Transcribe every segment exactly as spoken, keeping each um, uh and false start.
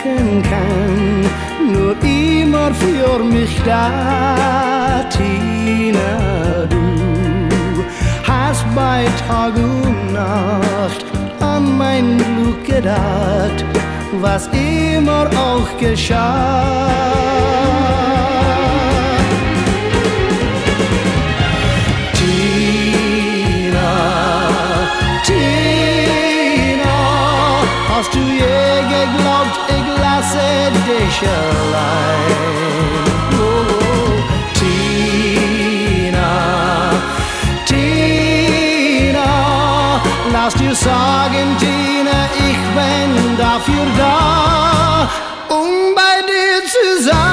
denken kann, nur immer für mich da, Tina. Du hast bei Tag und Nacht an mein Glück gedacht, was immer auch geschah. Hast du je geglaubt, ich lasse dich allein? Oh, Tina, Tina, lass dir sagen, Tina, ich bin dafür da, um bei dir zu sein.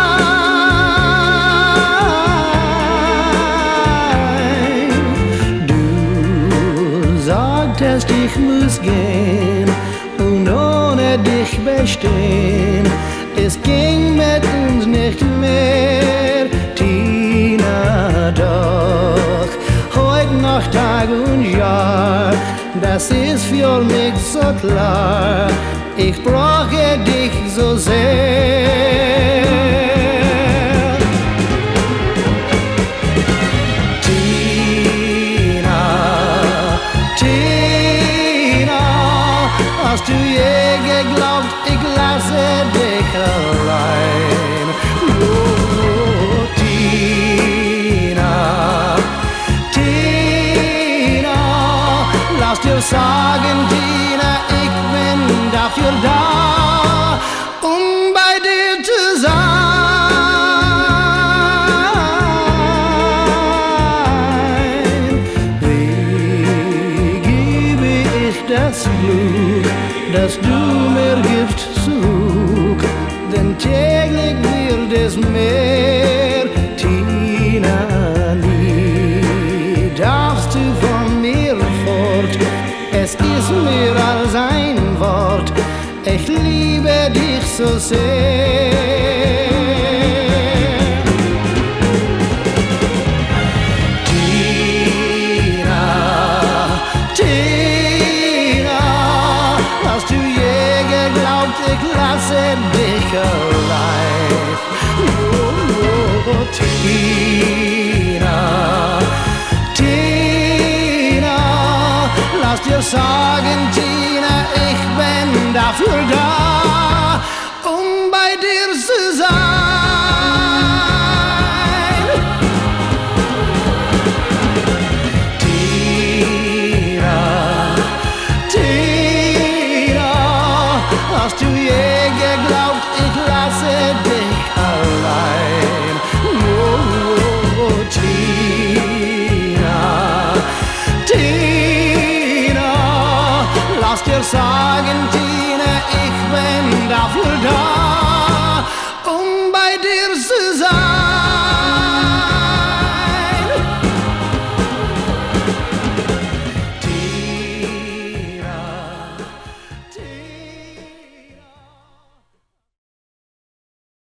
Du sagtest, ich muss gehen und ohne dich bestehen. Es ging mit uns nicht mehr, Tina, doch heute noch Tag und Jahr, das ist für mich so klar, ich brauche dich so sehr. Tina, Tina, hast du je geglaubt, ich lasse dich allein? Oh, Tina, Tina, lass dir sagen, Tina, ich bin dafür da, um bei dir zu sein. Wie gebe ich das Glück, dass du mir gibst zurück, denn täglich wird es mehr, Tina, nie darfst du von mir fort, es ist mehr als ein Wort, ich liebe dich so sehr. Ich lasse dich allein. Oh, oh, Tina, Tina, lass dir sagen, Tina, ich bin dafür da, um bei dir zu sein. Tina, Tina, hast du je geglaubt, ich lasse dich allein? Oh, oh, Tina, Tina, lass dir sagen,